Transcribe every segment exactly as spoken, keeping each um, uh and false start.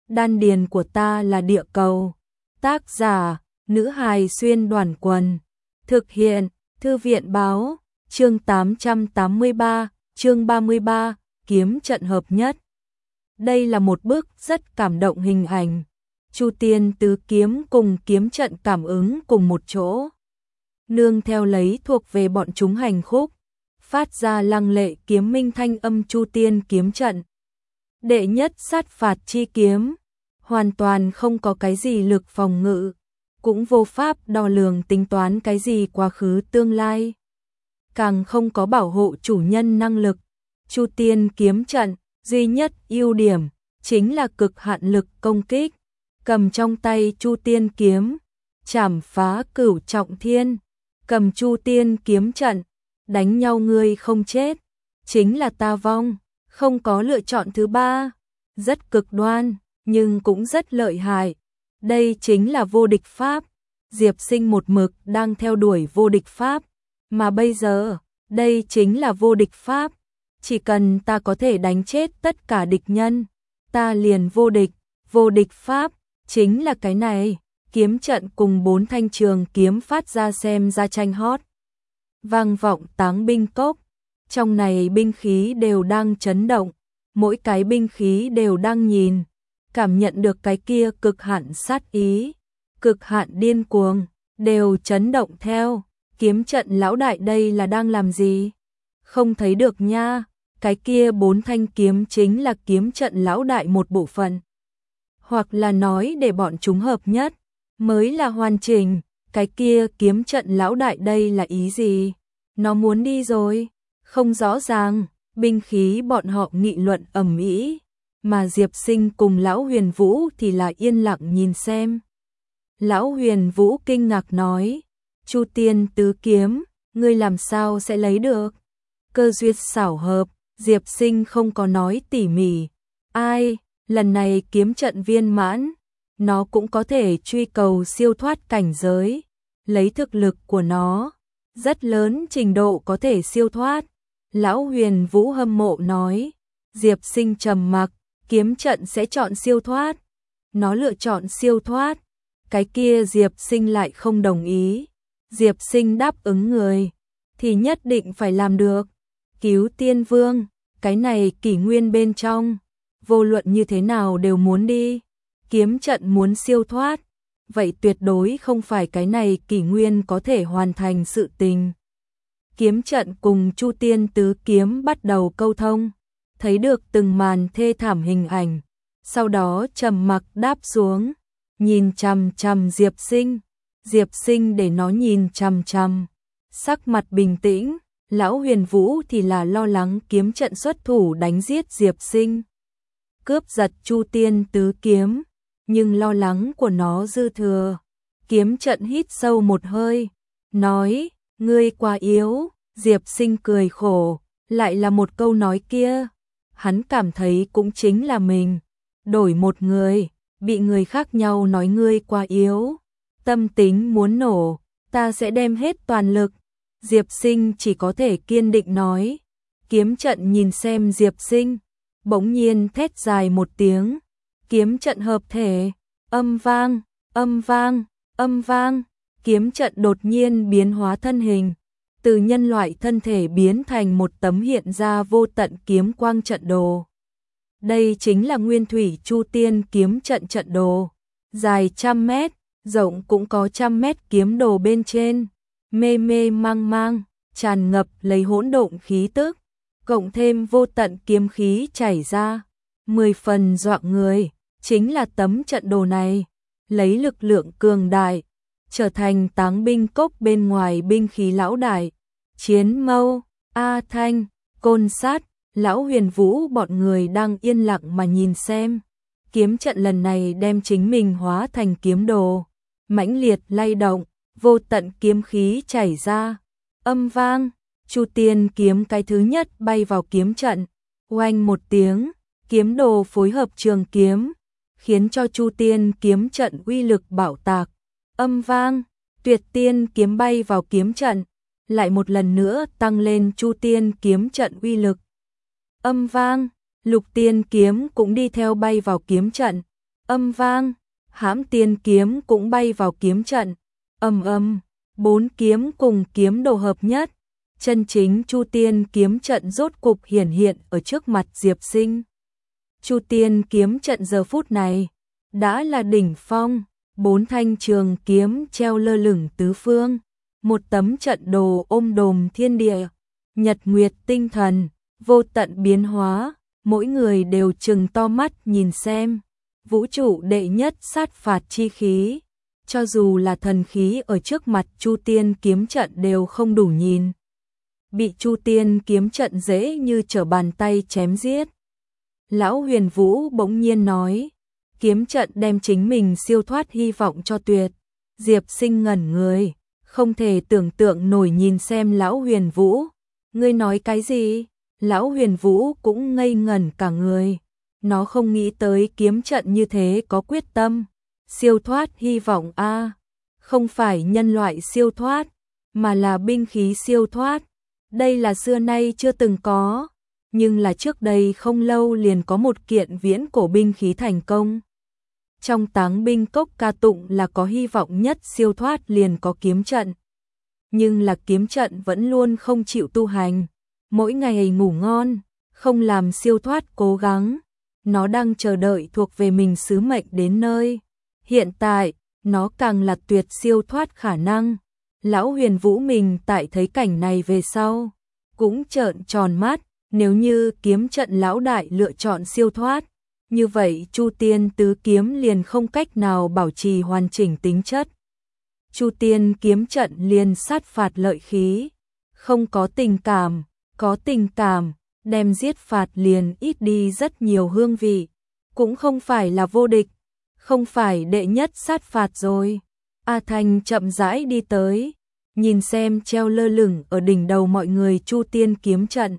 đan điền của ta là địa cầu. Tác giả, nữ hài xuyên đoàn quần. Thực hiện, thư viện báo, chương tám trăm tám mươi ba, chương ba mươi ba, kiếm trận hợp nhất. Đây là một bức rất cảm động hình ảnh. Chu Tiên tứ kiếm cùng kiếm trận cảm ứng cùng một chỗ. Nương theo lấy thuộc về bọn chúng hành khúc, phát ra lăng lệ kiếm minh thanh âm Chu Tiên kiếm trận. Đệ nhất sát phạt chi kiếm, hoàn toàn không có cái gì lực phòng ngự, cũng vô pháp đo lường tính toán cái gì quá khứ tương lai, càng không có bảo hộ chủ nhân năng lực. Chu Tiên kiếm trận duy nhất ưu điểm chính là cực hạn lực công kích. Cầm trong tay Chu Tiên kiếm, chảm phá cửu trọng thiên. Cầm Chu Tiên kiếm trận, đánh nhau ngươi không chết, chính là ta vong, không có lựa chọn thứ ba. Rất cực đoan, nhưng cũng rất lợi hại. Đây chính là vô địch pháp. Diệp Sinh một mực đang theo đuổi vô địch pháp, mà bây giờ, đây chính là vô địch pháp. Chỉ cần ta có thể đánh chết tất cả địch nhân, ta liền vô địch. Vô địch pháp chính là cái này. Kiếm trận cùng bốn thanh trường kiếm phát ra xem ra tranh hót. Vang vọng Táng binh cốc, trong này binh khí đều đang chấn động, mỗi cái binh khí đều đang nhìn, cảm nhận được cái kia cực hạn sát ý, cực hạn điên cuồng, đều chấn động theo. Kiếm trận lão đại đây là đang làm gì? Không thấy được nha, cái kia bốn thanh kiếm chính là kiếm trận lão đại một bộ phận. Hoặc là nói để bọn chúng hợp nhất mới là hoàn chỉnh. Cái kia kiếm trận lão đại đây là ý gì? Nó muốn đi rồi? Không rõ ràng. Binh khí bọn họ nghị luận ầm ĩ, mà Diệp Sinh cùng lão Huyền Vũ thì là yên lặng nhìn xem. Lão Huyền Vũ kinh ngạc nói: Chu Tiên tứ kiếm, ngươi làm sao sẽ lấy được? Cơ duyên xảo hợp. Diệp Sinh không có nói tỉ mỉ. Ai, lần này kiếm trận viên mãn, nó cũng có thể truy cầu siêu thoát cảnh giới. Lấy thực lực của nó, rất lớn trình độ có thể siêu thoát. Lão Huyền Vũ hâm mộ nói. Diệp Sinh trầm mặc, kiếm trận sẽ chọn siêu thoát. Nó lựa chọn siêu thoát. Cái kia Diệp Sinh lại không đồng ý. Diệp Sinh đáp ứng người, thì nhất định phải làm được. Cứu Tiên Vương, cái này kỷ nguyên bên trong, vô luận như thế nào đều muốn đi. Kiếm trận muốn siêu thoát, vậy tuyệt đối không phải cái này kỷ nguyên có thể hoàn thành sự tình. Kiếm trận cùng Chu Tiên tứ kiếm bắt đầu câu thông, thấy được từng màn thê thảm hình ảnh, sau đó trầm mặc đáp xuống, nhìn chằm chằm Diệp Sinh. Diệp Sinh để nó nhìn chằm chằm, sắc mặt bình tĩnh. Lão Huyền Vũ thì là lo lắng kiếm trận xuất thủ đánh giết Diệp Sinh, cướp giật Chu Tiên tứ kiếm, nhưng lo lắng của nó dư thừa. Kiếm trận hít sâu một hơi, nói: ngươi quá yếu. Diệp Sinh cười khổ, lại là một câu nói kia. Hắn cảm thấy cũng chính là mình, đổi một người, bị người khác nhau nói ngươi quá yếu, tâm tính muốn nổ, ta sẽ đem hết toàn lực. Diệp Sinh chỉ có thể kiên định nói. Kiếm trận nhìn xem Diệp Sinh, bỗng nhiên thét dài một tiếng. Kiếm trận hợp thể, âm vang, âm vang, âm vang. Kiếm trận đột nhiên biến hóa thân hình, từ nhân loại thân thể biến thành một tấm hiện ra vô tận kiếm quang trận đồ. Đây chính là nguyên thủy Chu Tiên kiếm trận trận đồ, dài trăm mét, rộng cũng có trăm mét kiếm đồ bên trên. Mê mê mang mang, tràn ngập lấy hỗn độn khí tức, cộng thêm vô tận kiếm khí chảy ra, mười phần dọa người. Chính là tấm trận đồ này, lấy lực lượng cường đại, trở thành Táng binh cốc bên ngoài binh khí lão đại. Chiến Mâu, A Thanh, Côn Sát, lão Huyền Vũ bọn người đang yên lặng mà nhìn xem. Kiếm trận lần này đem chính mình hóa thành kiếm đồ, mãnh liệt lay động. Vô tận kiếm khí chảy ra, âm vang. Chu Tiên kiếm cái thứ nhất bay vào kiếm trận, oanh một tiếng, kiếm đồ phối hợp trường kiếm, khiến cho Chu Tiên kiếm trận uy lực bạo tạc. Âm vang, Tuyệt Tiên kiếm bay vào kiếm trận, lại một lần nữa tăng lên Chu Tiên kiếm trận uy lực. Âm vang, Lục Tiên kiếm cũng đi theo bay vào kiếm trận. âm vang, Hãm Tiên kiếm cũng bay vào kiếm trận. Ầm ầm, bốn kiếm cùng kiếm đồ hợp nhất, chân chính Chu Tiên kiếm trận rốt cục hiển hiện ở trước mặt Diệp Sinh. Chu Tiên kiếm trận giờ phút này đã là đỉnh phong, bốn thanh trường kiếm treo lơ lửng tứ phương, một tấm trận đồ ôm đồm thiên địa, nhật nguyệt tinh thần, vô tận biến hóa, mỗi người đều trừng to mắt nhìn xem. Vũ trụ đệ nhất sát phạt chi khí, cho dù là thần khí ở trước mặt Chu Tiên kiếm trận đều không đủ nhìn. Bị Chu Tiên kiếm trận dễ như trở bàn tay chém giết. Lão Huyền Vũ bỗng nhiên nói, kiếm trận đem chính mình siêu thoát hy vọng cho tuyệt. Diệp Sinh ngẩn người, không thể tưởng tượng nổi nhìn xem Lão Huyền Vũ. Ngươi nói cái gì? Lão Huyền Vũ cũng ngây ngẩn cả người. Nó không nghĩ tới kiếm trận như thế có quyết tâm. Siêu thoát hy vọng a, không phải nhân loại siêu thoát, mà là binh khí siêu thoát. Đây là xưa nay chưa từng có, nhưng là trước đây không lâu liền có một kiện viễn cổ binh khí thành công. Trong Táng binh cốc ca tụng là có hy vọng nhất siêu thoát liền có kiếm trận. Nhưng là kiếm trận vẫn luôn không chịu tu hành, mỗi ngày ngủ ngon, không làm siêu thoát cố gắng. Nó đang chờ đợi thuộc về mình sứ mệnh đến nơi. Hiện tại, nó càng là tuyệt siêu thoát khả năng. Lão Huyền Vũ mình tại thấy cảnh này về sau, cũng trợn tròn mắt, nếu như kiếm trận lão đại lựa chọn siêu thoát, như vậy Chu Tiên tứ kiếm liền không cách nào bảo trì hoàn chỉnh tính chất. Chu Tiên kiếm trận liền sát phạt lợi khí, không có tình cảm, có tình cảm, đem giết phạt liền ít đi rất nhiều hương vị, cũng không phải là vô địch, không phải đệ nhất sát phạt rồi. A Thanh chậm rãi đi tới, nhìn xem treo lơ lửng ở đỉnh đầu mọi người Chu Tiên kiếm trận.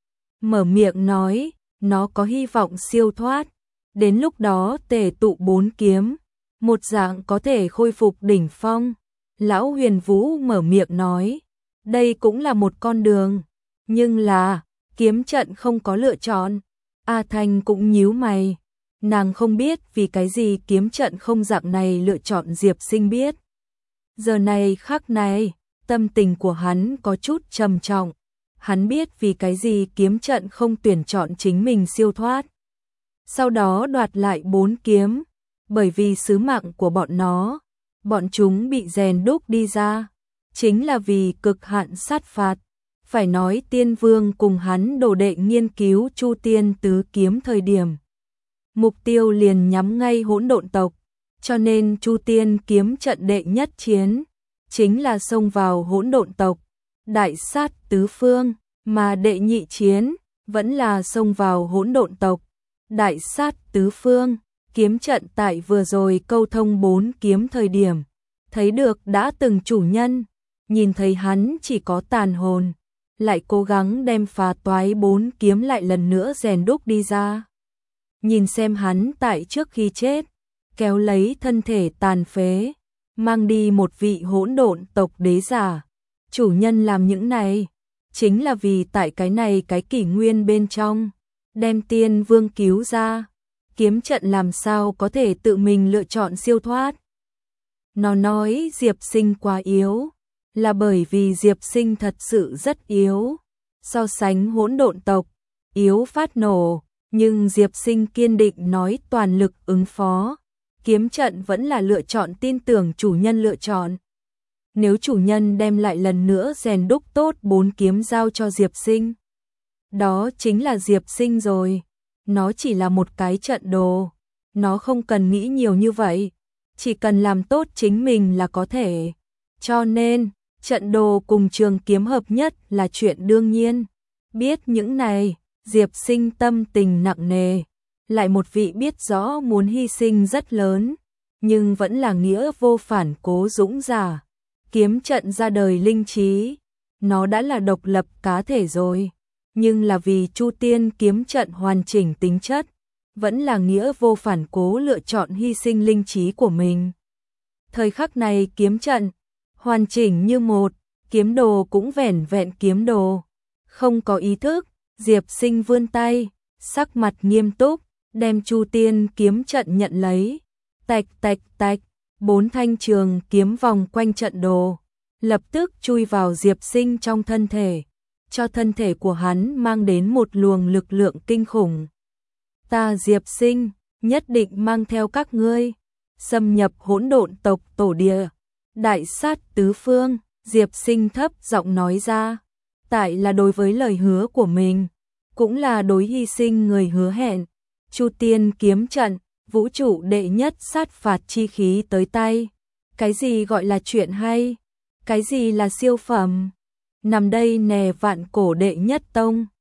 Mở miệng nói, nó có hy vọng siêu thoát, đến lúc đó tề tụ bốn kiếm, một dạng có thể khôi phục đỉnh phong. Lão Huyền Vũ mở miệng nói, đây cũng là một con đường, nhưng là, kiếm trận không có lựa chọn. A Thanh cũng nhíu mày, nàng không biết vì cái gì kiếm trận không dạng này lựa chọn. Diệp Sinh biết. Giờ này khắc này, tâm tình của hắn có chút trầm trọng. Hắn biết vì cái gì kiếm trận không tuyển chọn chính mình siêu thoát. Sau đó đoạt lại bốn kiếm, bởi vì sứ mạng của bọn nó, bọn chúng bị rèn đúc đi ra, chính là vì cực hạn sát phạt. Phải nói Tiên Vương cùng hắn đồ đệ nghiên cứu Chu Tiên tứ kiếm thời điểm, mục tiêu liền nhắm ngay hỗn độn tộc, cho nên Chu Tiên kiếm trận đệ nhất chiến chính là xông vào hỗn độn tộc, đại sát tứ phương, mà đệ nhị chiến vẫn là xông vào hỗn độn tộc, đại sát tứ phương. Kiếm trận tại vừa rồi câu thông bốn kiếm thời điểm, thấy được đã từng chủ nhân, nhìn thấy hắn chỉ có tàn hồn, lại cố gắng đem phá toái bốn kiếm lại lần nữa rèn đúc đi ra. Nhìn xem hắn tại trước khi chết, kéo lấy thân thể tàn phế, mang đi một vị hỗn độn tộc đế giả. Chủ nhân làm những này, chính là vì tại cái này cái kỷ nguyên bên trong, đem Tiên Vương cứu ra. Kiếm trận làm sao có thể tự mình lựa chọn siêu thoát. Nó nói Diệp Sinh quá yếu, là bởi vì Diệp Sinh thật sự rất yếu. So sánh hỗn độn tộc, yếu phát nổ, nhưng Diệp Sinh kiên định nói toàn lực ứng phó. Kiếm trận vẫn là lựa chọn tin tưởng chủ nhân lựa chọn. Nếu chủ nhân đem lại lần nữa rèn đúc tốt bốn kiếm giao cho Diệp Sinh, đó chính là Diệp Sinh rồi. Nó chỉ là một cái trận đồ, nó không cần nghĩ nhiều như vậy, chỉ cần làm tốt chính mình là có thể. Cho nên, trận đồ cùng trường kiếm hợp nhất là chuyện đương nhiên. Biết những này, Diệp Sinh tâm tình nặng nề, lại một vị biết rõ muốn hy sinh rất lớn, nhưng vẫn là nghĩa vô phản cố dũng giả. Kiếm trận ra đời linh trí, nó đã là độc lập cá thể rồi. Nhưng là vì Chu Tiên kiếm trận hoàn chỉnh tính chất, vẫn là nghĩa vô phản cố lựa chọn hy sinh linh trí của mình. Thời khắc này kiếm trận, hoàn chỉnh như một, kiếm đồ cũng vẻn vẹn kiếm đồ. Không có ý thức, Diệp Sinh vươn tay, sắc mặt nghiêm túc, đem Chu Tiên kiếm trận nhận lấy, Tạch tạch tạch, bốn thanh trường kiếm vòng quanh trận đồ, lập tức chui vào Diệp Sinh trong thân thể, cho thân thể của hắn mang đến một luồng lực lượng kinh khủng. Ta Diệp Sinh, nhất định mang theo các ngươi, xâm nhập hỗn độn tộc tổ địa, đại sát tứ phương, Diệp Sinh thấp giọng nói ra, tại là đối với lời hứa của mình, cũng là đối hy sinh người hứa hẹn. Chu Tiên kiếm trận, vũ trụ đệ nhất sát phạt chi khí tới tay. Cái gì gọi là chuyện hay? Cái gì là siêu phẩm? Nằm đây nè vạn cổ đệ nhất tông.